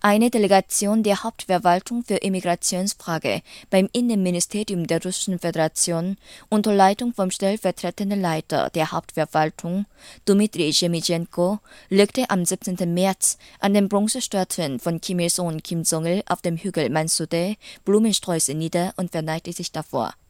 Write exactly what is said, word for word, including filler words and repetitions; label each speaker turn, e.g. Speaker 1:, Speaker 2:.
Speaker 1: Eine Delegation der Hauptverwaltung für Immigrationsfrage beim Innenministerium der Russischen Föderation unter Leitung vom stellvertretenden Leiter der Hauptverwaltung, Dmitri Schemischenko, legte am siebzehnten März an den Bronzestatuen von Kim Il-sung und Kim Jong-il auf dem Hügel Mansudae Blumensträuße nieder und verneigte sich davor.